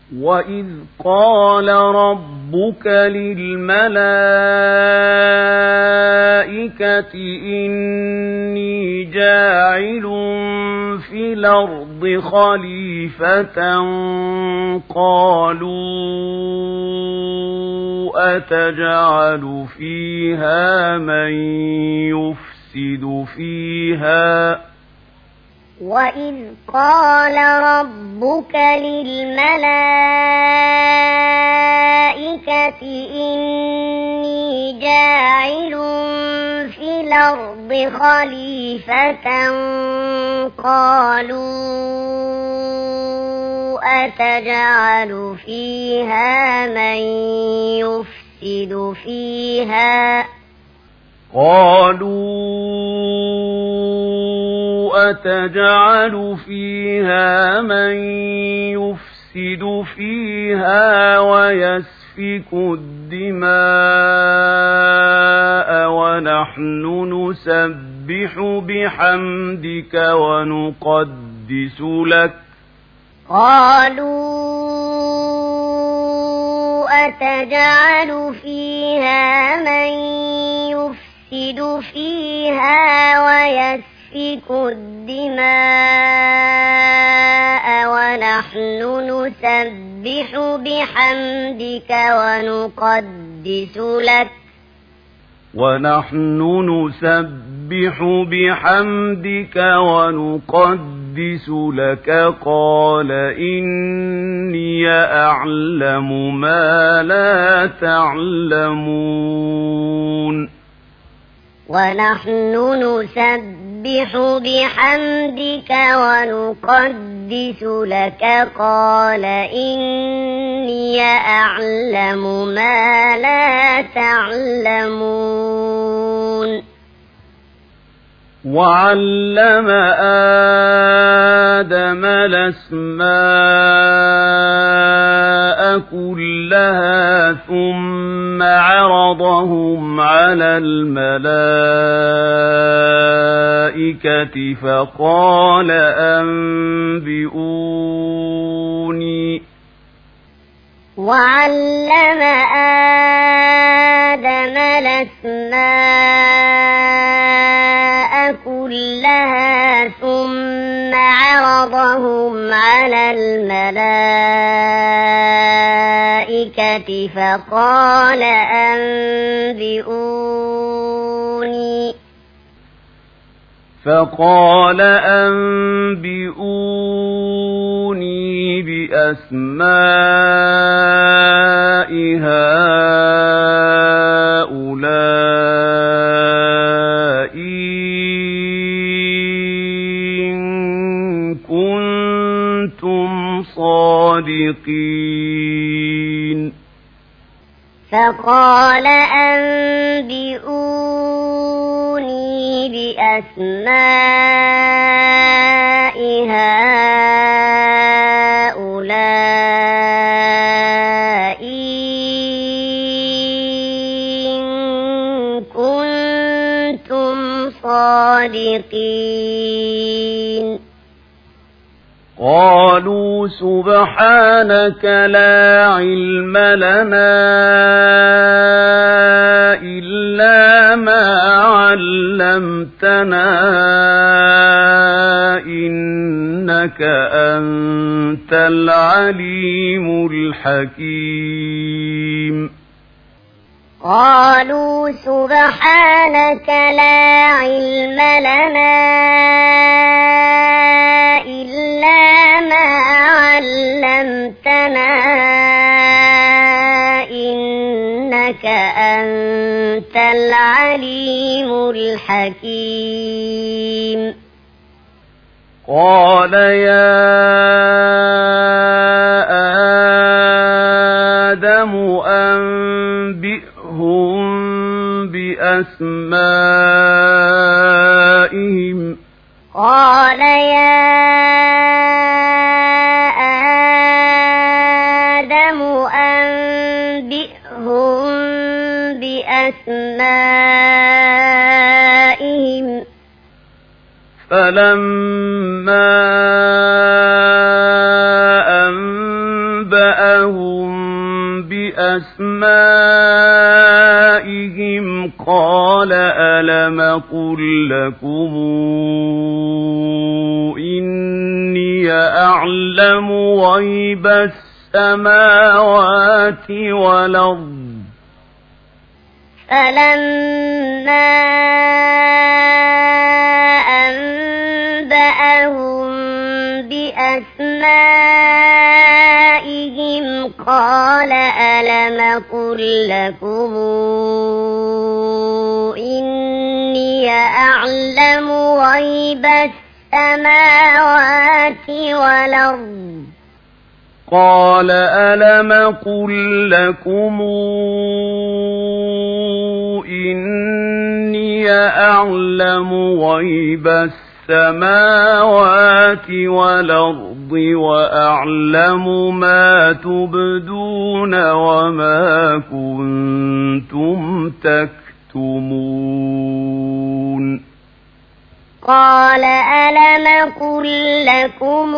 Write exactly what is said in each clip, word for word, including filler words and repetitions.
وَإِذْ قَالَ رَبُّكَ لِلْمَلَائِكَةِ إِنِّي جَاعِلٌ فِي الْأَرْضِ خَلِيفَةً قَالُوا أَتَجْعَلُ فِيهَا مَن يُفْسِدُ فِيهَا وَإِذْ قَالَ رَبُّكَ لِلْمَلَائِكَةِ إِنِّي جَاعِلٌ فِي الْأَرْضِ خَلِيفَةً قَالُوا أَتَجْعَلُ فِيهَا مَن يُفْسِدُ فِيهَا قالوا أتجعل فيها من يفسد فيها ويسفك الدماء ونحن نسبح بحمدك ونقدس لك قالوا أتجعل فيها من يفسد فيها ويسفك الدماء ونحن نسبح بحمدك ونقدس لك ونحن نسبح بحمدك ونقدس لك قال إني أعلم ما لا تعلمون ونحن نسبح بحمدك ونقدس لك قال إني أعلم ما لا تعلمون وعلم آدم الأسماء كلها ثم عرضهم على الملائكة فقال أنبئوني وعلم آدم الأسماء كلها ثم عرضهم على الملائكة فقال أنبئوني فقال أنبئوني بأسماء هؤلاء إن كنتم صادقين فقال أنبئوني بأسماء هؤلاء إن كنتم صادقين قالوا سبحانك لا علم لنا إلا ما علمتنا إنك أنت العليم الحكيم قالوا سبحانك لا علم لنا إلا ما علمتنا إنك أنت العليم الحكيم قال يا آدم أنبئهم بأسمائهم قال يا آدم أنبئهم بأسمائهم فلما فلما أنبأهم بأسمائهم قال ألم قل لكم إني أعلم غيب السماوات والأرض فلما أنبأهم بأسمائهم قال ألم قل لكم إني أعلم غيب السماوات والأرض قال ألم قل لكم إني أعلم غيب السماوات والأرض وأعلم ما تبدون وما كنتم تكتمون قال ألم قل لكم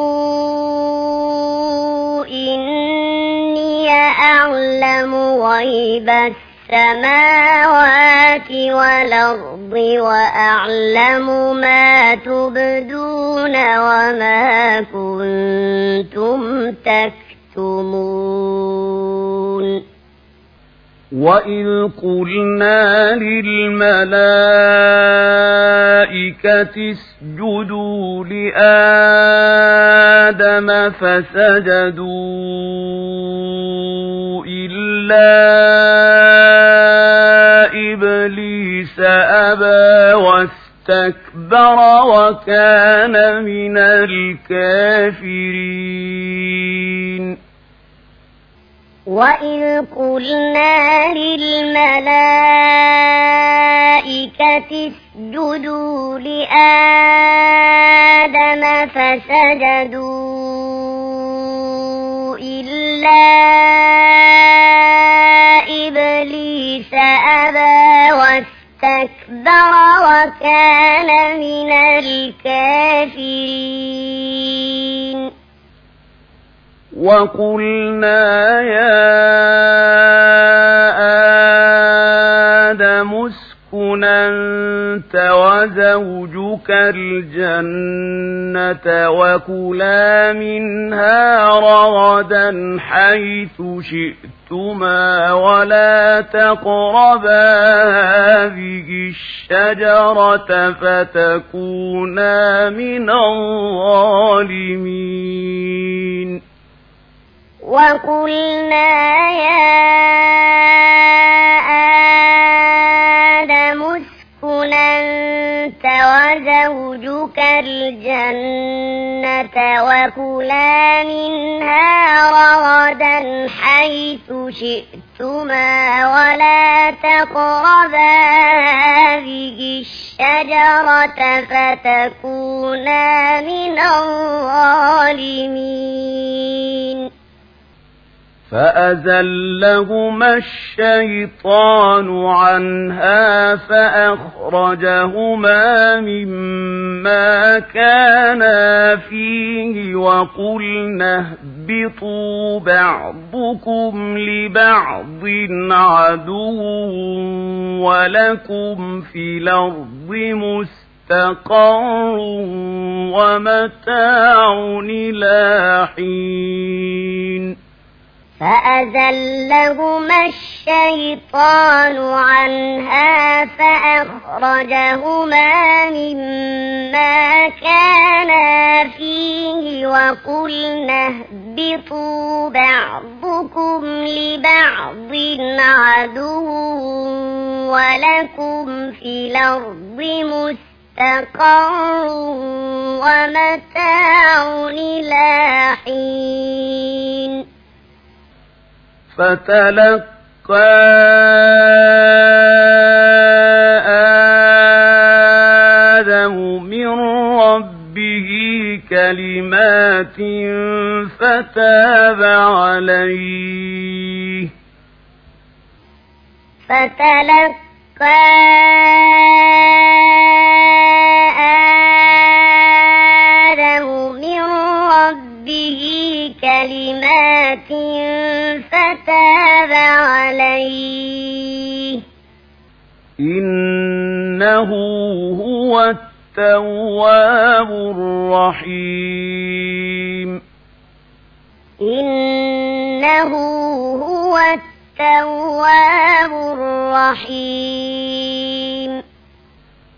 إني أعلم غيب السماوات والأرض وأعلم ما تبدون وما كنتم تكتمون وإذ قلنا للملائكة اسجدوا لآدم فسجدوا إلا إبليس أبى واستكبر وكان من الكافرين وإذ قلنا للملائكة اسجدوا لآدم فسجدوا إلا إبليس أبى واستكبر وكان من الكافرين وقلنا يا آدم اسكن أنت وزوجك الجنة وكلا منها رغدا حيث شئتما ولا تقربا هذه الشجرة فتكونا من الظالمين وقلنا يا آدم اسكن أنت وزوجك الجنة وكلا منها رغدا حيث شئتما ولا تقربا هذه الشجرة فتكونا من الظالمين فأزلهما الشيطان عنها فأخرجهما مما كانا فيه وقلنا اهبطوا بعضكم لبعض عدو ولكم في الأرض مستقر ومتاع إلى حين فأزلهما الشيطان عنها فأخرجهما مما كانا فيه وقلنا اهبطوا بعضكم لبعض عدو ولكم في الأرض مستقر ومتاع إلى حين فتلقى آدم من ربه كلمات فتاب عليه فتلقى آدم من ربه كلمات بكلمات فتاب عليه إنه هو التواب الرحيم إنه هو التواب الرحيم